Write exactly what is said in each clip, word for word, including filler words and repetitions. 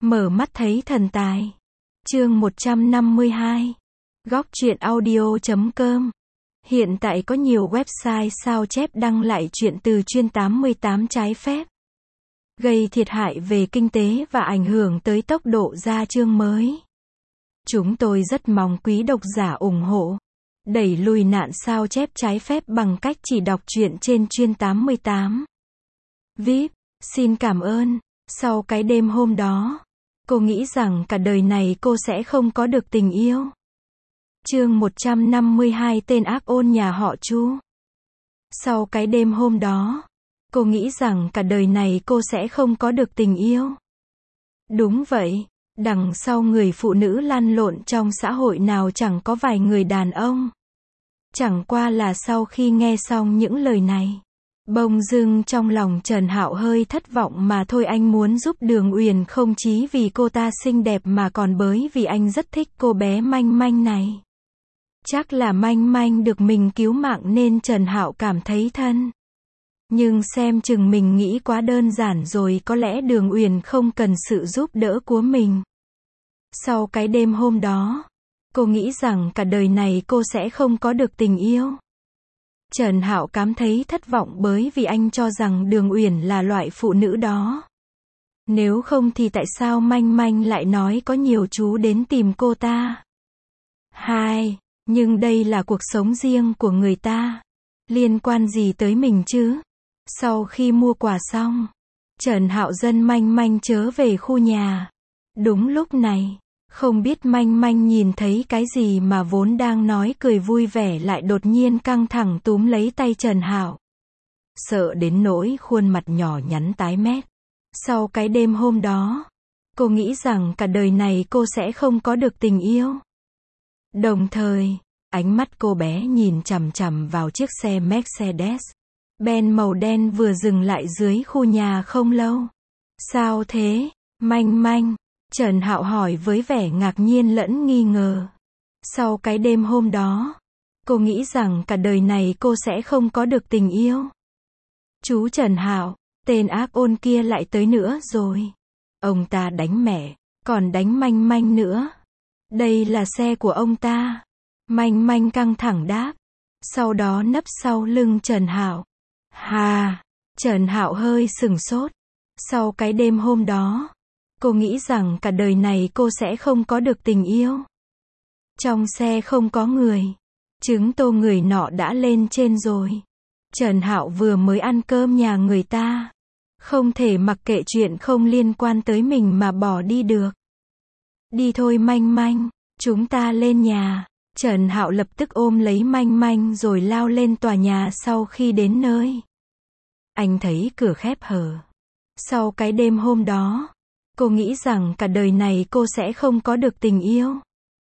Mở mắt thấy thần tài. Chương một trăm năm mươi hai. Góc truyện audio chấm com. Hiện tại có nhiều website sao chép đăng lại chuyện từ chuyên tám mươi tám trái phép, gây thiệt hại về kinh tế và ảnh hưởng tới tốc độ ra chương mới. Chúng tôi rất mong quý độc giả ủng hộ, đẩy lùi nạn sao chép trái phép bằng cách chỉ đọc truyện trên chuyên tám mươi tám. vê i pê, xin cảm ơn. Sau cái đêm hôm đó, cô nghĩ rằng cả đời này cô sẽ không có được tình yêu. Chương một trăm năm mươi hai. Tên ác ôn nhà họ Chu. Sau cái đêm hôm đó, cô nghĩ rằng cả đời này cô sẽ không có được tình yêu. Đúng vậy, đằng sau người phụ nữ lăn lộn trong xã hội nào chẳng có vài người đàn ông. Chẳng qua là sau khi nghe xong những lời này, bỗng dưng trong lòng Trần Hạo hơi thất vọng mà thôi. Anh muốn giúp Đường Uyển không chỉ vì cô ta xinh đẹp mà còn bởi vì anh rất thích cô bé Manh Manh này. Chắc là Manh Manh được mình cứu mạng nên Trần Hạo cảm thấy thân. Nhưng xem chừng mình nghĩ quá đơn giản rồi, có lẽ Đường Uyển không cần sự giúp đỡ của mình. Sau cái đêm hôm đó, cô nghĩ rằng cả đời này cô sẽ không có được tình yêu. Trần Hạo cảm thấy thất vọng bởi vì anh cho rằng Đường Uyển là loại phụ nữ đó. Nếu không thì tại sao Manh Manh lại nói có nhiều chú đến tìm cô ta? Hai, nhưng đây là cuộc sống riêng của người ta. Liên quan gì tới mình chứ? Sau khi mua quà xong, Trần Hạo dẫn Manh Manh trở về khu nhà. Đúng lúc này, không biết Manh Manh nhìn thấy cái gì mà vốn đang nói cười vui vẻ lại đột nhiên căng thẳng túm lấy tay Trần Hạo. Sợ đến nỗi khuôn mặt nhỏ nhắn tái mét. Sau cái đêm hôm đó, cô nghĩ rằng cả đời này cô sẽ không có được tình yêu. Đồng thời, ánh mắt cô bé nhìn chằm chằm vào chiếc xe Mercedes-Benz màu đen vừa dừng lại dưới khu nhà không lâu. Sao thế, Manh Manh? Trần Hạo hỏi với vẻ ngạc nhiên lẫn nghi ngờ. Sau cái đêm hôm đó, cô nghĩ rằng cả đời này cô sẽ không có được tình yêu. Chú Trần Hạo, tên ác ôn kia lại tới nữa rồi. Ông ta đánh mẹ, còn đánh Manh Manh nữa. Đây là xe của ông ta. Manh Manh căng thẳng đáp. Sau đó nấp sau lưng Trần Hạo. Hà, Trần Hạo hơi sừng sốt. Sau cái đêm hôm đó, cô nghĩ rằng cả đời này cô sẽ không có được tình yêu. Trong xe không có người. Trứng tô người nọ đã lên trên rồi. Trần Hạo vừa mới ăn cơm nhà người ta. Không thể mặc kệ chuyện không liên quan tới mình mà bỏ đi được. Đi thôi Manh Manh, chúng ta lên nhà. Trần Hạo lập tức ôm lấy Manh Manh rồi lao lên tòa nhà. Sau khi đến nơi, anh thấy cửa khép hờ. Sau cái đêm hôm đó, cô nghĩ rằng cả đời này cô sẽ không có được tình yêu.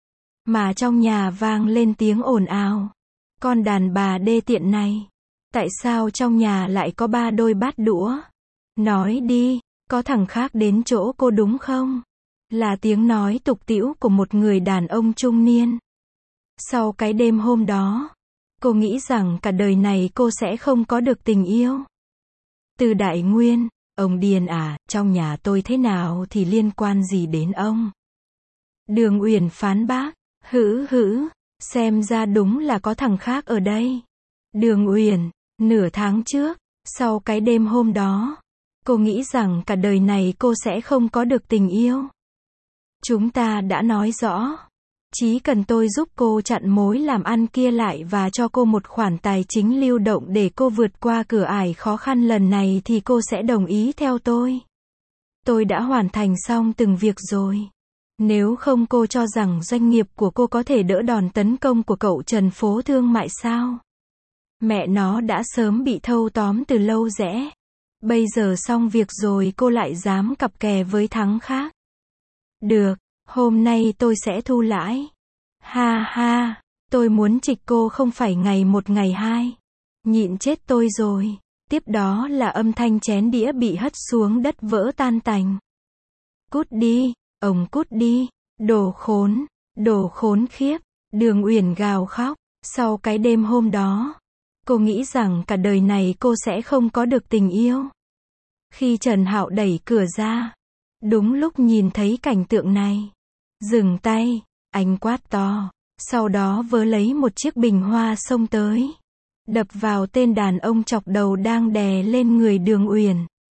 Mà trong nhà vang lên tiếng ồn ào. Con đàn bà đê tiện này. Tại sao trong nhà lại có ba đôi bát đũa? Nói đi, có thằng khác đến chỗ cô đúng không? Là tiếng nói tục tĩu của một người đàn ông trung niên. Sau cái đêm hôm đó, cô nghĩ rằng cả đời này cô sẽ không có được tình yêu. Từ Đại Nguyên, ông điên à, trong nhà tôi thế nào thì liên quan gì đến ông? Đường Uyển phán bác, hữ hữ, xem ra đúng là có thằng khác ở đây. Đường Uyển, nửa tháng trước, sau cái đêm hôm đó, cô nghĩ rằng cả đời này cô sẽ không có được tình yêu. Chúng ta đã nói rõ. Chỉ cần tôi giúp cô chặn mối làm ăn kia lại và cho cô một khoản tài chính lưu động để cô vượt qua cửa ải khó khăn lần này thì cô sẽ đồng ý theo tôi. Tôi đã hoàn thành xong từng việc rồi. Nếu không cô cho rằng doanh nghiệp của cô có thể đỡ đòn tấn công của cậu Trần phố thương mại sao? Mẹ nó đã sớm bị thâu tóm từ lâu rẽ. Bây giờ xong việc rồi cô lại dám cặp kè với thằng khác. Được, hôm nay tôi sẽ thu lãi. Ha ha, tôi muốn trịch cô không phải ngày một ngày hai. Nhịn chết tôi rồi. Tiếp đó là âm thanh chén đĩa bị hất xuống đất vỡ tan tành. Cút đi, ông cút đi, đồ khốn, đồ khốn khiếp. Đường Uyển gào khóc. Sau cái đêm hôm đó, cô nghĩ rằng cả đời này cô sẽ không có được tình yêu. Khi Trần Hạo đẩy cửa ra, Đúng lúc nhìn thấy cảnh tượng này. Dừng tay, anh quát to. Sau đó vớ lấy một chiếc bình hoa xông tới. Đập vào tên đàn ông chọc đầu đang đè lên người Đường Uyển.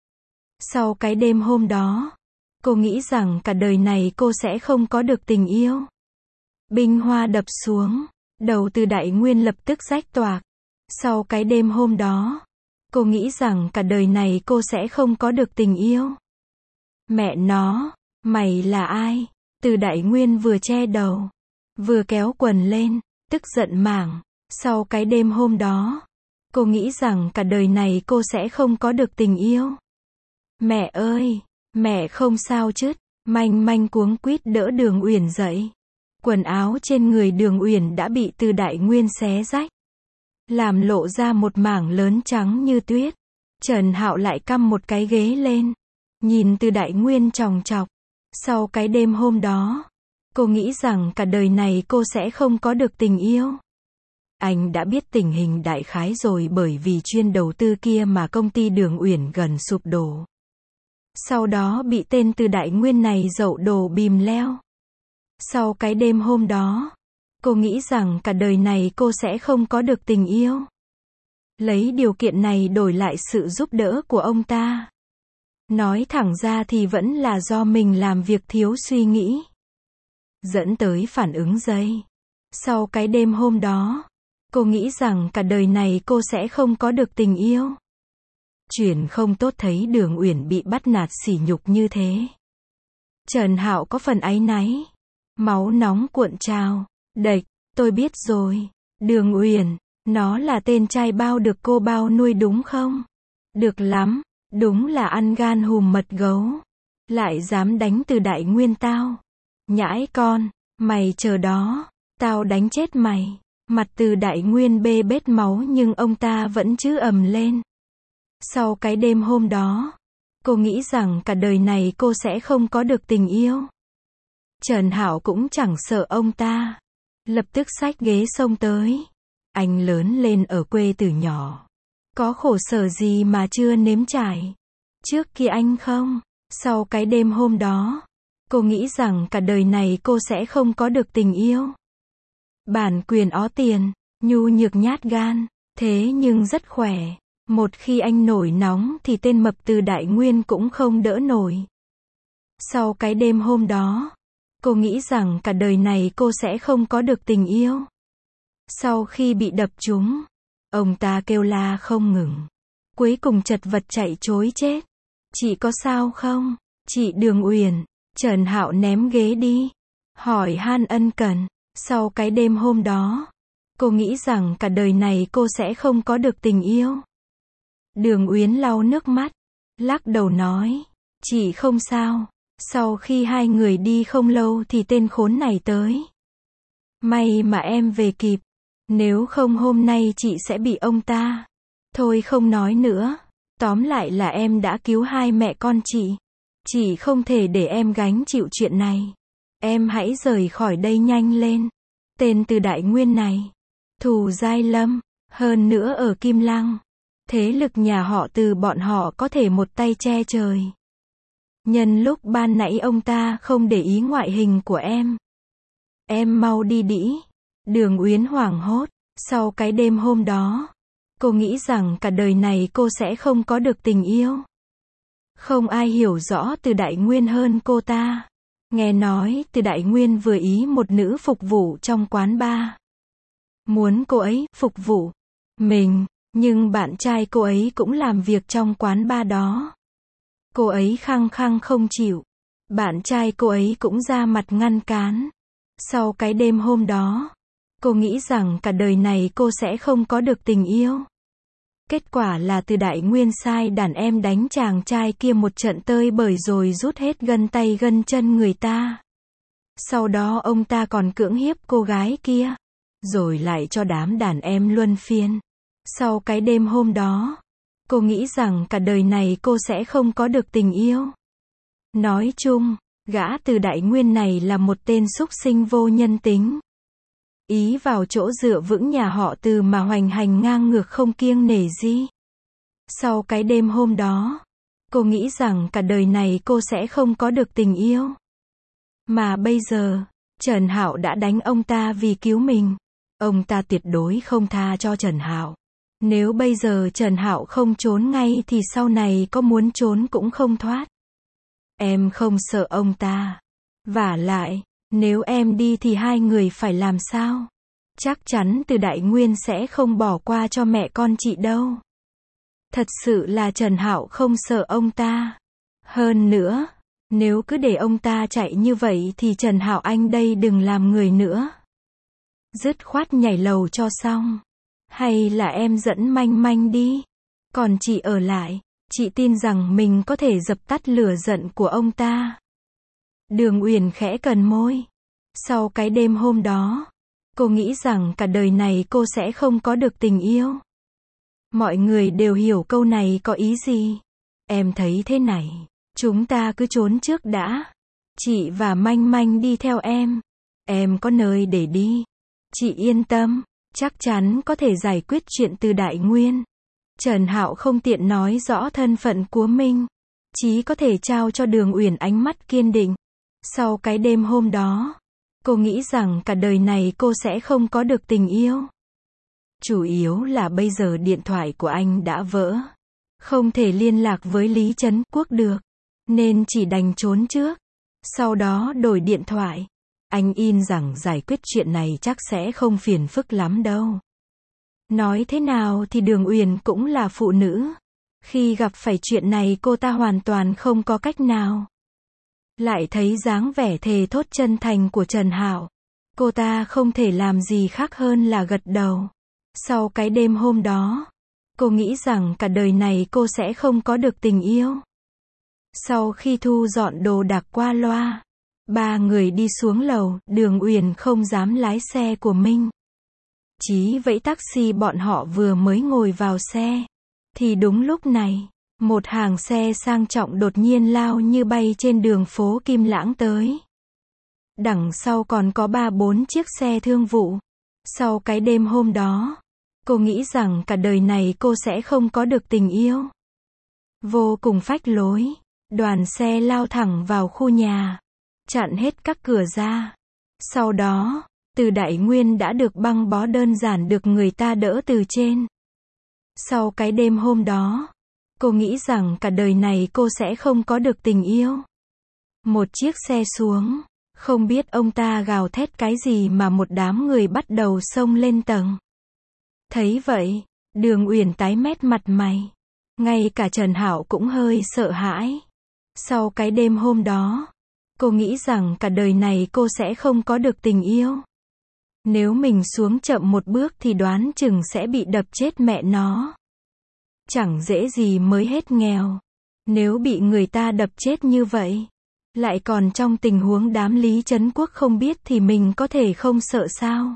Sau cái đêm hôm đó, cô nghĩ rằng cả đời này cô sẽ không có được tình yêu. Bình hoa đập xuống, đầu Từ Đại Nguyên lập tức rách toạc. Sau cái đêm hôm đó, cô nghĩ rằng cả đời này cô sẽ không có được tình yêu. Mẹ nó, mày là ai? Từ Đại Nguyên vừa che đầu, vừa kéo quần lên, tức giận mảng. Sau cái đêm hôm đó, cô nghĩ rằng cả đời này cô sẽ không có được tình yêu. Mẹ ơi, mẹ không sao chứ? Manh manh cuống quýt đỡ Đường Uyển dậy. Quần áo trên người Đường Uyển đã bị Từ Đại Nguyên xé rách, làm lộ ra một mảng lớn trắng như tuyết. Trần Hạo lại căm một cái ghế lên, nhìn Từ Đại Nguyên chòng chọc. Sau cái đêm hôm đó, cô nghĩ rằng cả đời này cô sẽ không có được tình yêu. Anh đã biết tình hình đại khái rồi, bởi vì chuyên đầu tư kia mà công ty Đường Uyển gần sụp đổ. Sau đó bị tên Từ Đại Nguyên này dậu đổ bìm leo. Sau cái đêm hôm đó, cô nghĩ rằng cả đời này cô sẽ không có được tình yêu. Lấy điều kiện này đổi lại sự giúp đỡ của ông ta. Nói thẳng ra thì vẫn là do mình làm việc thiếu suy nghĩ, dẫn tới phản ứng dây. Sau cái đêm hôm đó, cô nghĩ rằng cả đời này cô sẽ không có được tình yêu. Chuyện không tốt thấy Đường Uyển bị bắt nạt sỉ nhục như thế. Trần Hạo có phần áy náy. Máu nóng cuộn trào. Đệch, tôi biết rồi. Đường Uyển, nó là tên trai bao được cô bao nuôi đúng không? Được lắm, đúng là ăn gan hùm mật gấu. Lại dám đánh Từ Đại Nguyên tao. Nhãi con, mày chờ đó, tao đánh chết mày. Mặt Từ Đại Nguyên bê bết máu nhưng ông ta vẫn chứ ầm lên. Sau cái đêm hôm đó, cô nghĩ rằng cả đời này cô sẽ không có được tình yêu. Trần Hạo cũng chẳng sợ ông ta, lập tức xách ghế xông tới. Anh lớn lên ở quê từ nhỏ, có khổ sở gì mà chưa nếm trải. Trước kia anh không. Sau cái đêm hôm đó, cô nghĩ rằng cả đời này cô sẽ không có được tình yêu. Bản quyền ó tiền, nhu nhược nhát gan, thế nhưng rất khỏe. Một khi anh nổi nóng thì tên mập Từ Đại Nguyên cũng không đỡ nổi. Sau cái đêm hôm đó, cô nghĩ rằng cả đời này cô sẽ không có được tình yêu. Sau khi bị đập trúng, ông ta kêu la không ngừng. Cuối cùng chật vật chạy trối chết. Chị có sao không? Chị Đường Uyển. Trần Hạo ném ghế đi, hỏi han ân cần. Sau cái đêm hôm đó, cô nghĩ rằng cả đời này cô sẽ không có được tình yêu. Đường Uyển lau nước mắt, lắc đầu nói, chị không sao. Sau khi hai người đi không lâu thì tên khốn này tới. May mà em về kịp, nếu không hôm nay chị sẽ bị ông ta. Thôi không nói nữa, tóm lại là em đã cứu hai mẹ con chị. Chị không thể để em gánh chịu chuyện này. Em hãy rời khỏi đây nhanh lên. Tên Từ Đại Nguyên này, thù giai lâm, hơn nữa ở Kim Lăng. Thế lực nhà họ Từ bọn họ có thể một tay che trời. Nhân lúc ban nãy ông ta không để ý ngoại hình của em. Em mau đi đĩ. Đường Uyển hoảng hốt. Sau cái đêm hôm đó, cô nghĩ rằng cả đời này cô sẽ không có được tình yêu. Không ai hiểu rõ Từ Đại Nguyên hơn cô ta. Nghe nói Từ Đại Nguyên vừa ý một nữ phục vụ trong quán bar. Muốn cô ấy phục vụ mình, nhưng bạn trai cô ấy cũng làm việc trong quán bar đó. Cô ấy khăng khăng không chịu. Bạn trai cô ấy cũng ra mặt ngăn cán. Sau cái đêm hôm đó, cô nghĩ rằng cả đời này cô sẽ không có được tình yêu. Kết quả là Từ Đại Nguyên sai đàn em đánh chàng trai kia một trận tơi bời rồi rút hết gân tay gân chân người ta. Sau đó ông ta còn cưỡng hiếp cô gái kia, rồi lại cho đám đàn em luân phiên. Sau cái đêm hôm đó, cô nghĩ rằng cả đời này cô sẽ không có được tình yêu. Nói chung, gã Từ Đại Nguyên này là một tên súc sinh vô nhân tính. Ý vào chỗ dựa vững nhà họ Từ mà hoành hành ngang ngược không kiêng nể gì. Sau cái đêm hôm đó, Cô nghĩ rằng cả đời này cô sẽ không có được tình yêu. Mà bây giờ, Trần Hạo đã đánh ông ta vì cứu mình. Ông ta tuyệt đối không tha cho Trần Hạo. Nếu bây giờ Trần Hạo không trốn ngay thì sau này có muốn trốn cũng không thoát. Em không sợ ông ta. Vả lại, nếu em đi thì hai người phải làm sao? Chắc chắn Từ Đại Nguyên sẽ không bỏ qua cho mẹ con chị đâu. Thật sự là Trần Hạo không sợ ông ta. Hơn nữa, nếu cứ để ông ta chạy như vậy thì Trần Hạo anh đây đừng làm người nữa. Dứt khoát nhảy lầu cho xong. Hay là em dẫn Manh Manh đi. Còn chị ở lại, chị tin rằng mình có thể dập tắt lửa giận của ông ta. Đường Uyển khẽ cần môi. Sau cái đêm hôm đó, cô nghĩ rằng cả đời này cô sẽ không có được tình yêu. Mọi người đều hiểu câu này có ý gì. Em thấy thế này, chúng ta cứ trốn trước đã. Chị và Manh Manh đi theo em. Em có nơi để đi. Chị yên tâm, chắc chắn có thể giải quyết chuyện Từ Đại Nguyên. Trần Hạo không tiện nói rõ thân phận của mình, chỉ có thể trao cho Đường Uyển ánh mắt kiên định. Sau cái đêm hôm đó, cô nghĩ rằng cả đời này cô sẽ không có được tình yêu. Chủ yếu là bây giờ điện thoại của anh đã vỡ. Không thể liên lạc với Lý Trấn Quốc được. Nên chỉ đành trốn trước. Sau đó đổi điện thoại. Anh in rằng giải quyết chuyện này chắc sẽ không phiền phức lắm đâu. Nói thế nào thì Đường Uyển cũng là phụ nữ. Khi gặp phải chuyện này cô ta hoàn toàn không có cách nào. Lại thấy dáng vẻ thề thốt chân thành của Trần Hạo. Cô ta không thể làm gì khác hơn là gật đầu. Sau cái đêm hôm đó, cô nghĩ rằng cả đời này cô sẽ không có được tình yêu. Sau khi thu dọn đồ đạc qua loa, ba người đi xuống lầu, Đường Uyển không dám lái xe của mình. Chí vẫy taxi bọn họ vừa mới ngồi vào xe. Thì đúng lúc này, một hàng xe sang trọng đột nhiên lao như bay trên đường phố Kim Lãng tới. Đằng sau còn có ba bốn chiếc xe thương vụ. Sau cái đêm hôm đó, cô nghĩ rằng cả đời này cô sẽ không có được tình yêu. Vô cùng phách lối, đoàn xe lao thẳng vào khu nhà, chặn hết các cửa ra. Sau đó, Từ Đại Nguyên đã được băng bó đơn giản được người ta đỡ từ trên. Sau cái đêm hôm đó, cô nghĩ rằng cả đời này cô sẽ không có được tình yêu. Một chiếc xe xuống, không biết ông ta gào thét cái gì mà một đám người bắt đầu xông lên tầng. Thấy vậy, Đường Uyển tái mét mặt mày. Ngay cả Trần Hạo cũng hơi sợ hãi. Sau cái đêm hôm đó, cô nghĩ rằng cả đời này cô sẽ không có được tình yêu. Nếu mình xuống chậm một bước thì đoán chừng sẽ bị đập chết mẹ nó. Chẳng dễ gì mới hết nghèo. Nếu bị người ta đập chết như vậy, lại còn trong tình huống đám Lý Trấn Quốc không biết thì mình có thể không sợ sao?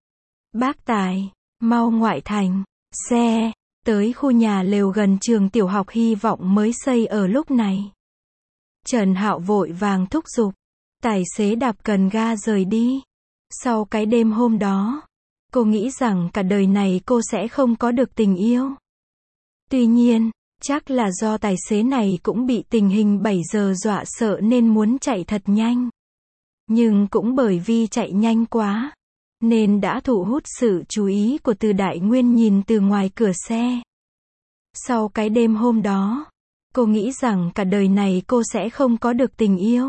Bác Tài, mau ngoại thành, xe, tới khu nhà lều gần trường tiểu học Hy Vọng mới xây ở lúc này. Trần Hạo vội vàng thúc giục, tài xế đạp cần ga rời đi. Sau cái đêm hôm đó, cô nghĩ rằng cả đời này cô sẽ không có được tình yêu. Tuy nhiên, chắc là do tài xế này cũng bị tình hình bảy giờ dọa sợ nên muốn chạy thật nhanh. Nhưng cũng bởi vì chạy nhanh quá, nên đã thu hút sự chú ý của Từ Đại Nguyên nhìn từ ngoài cửa xe. Sau cái đêm hôm đó, cô nghĩ rằng cả đời này cô sẽ không có được tình yêu.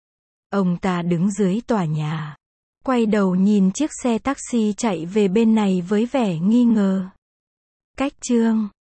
Ông ta đứng dưới tòa nhà, quay đầu nhìn chiếc xe taxi chạy về bên này với vẻ nghi ngờ. Cách chương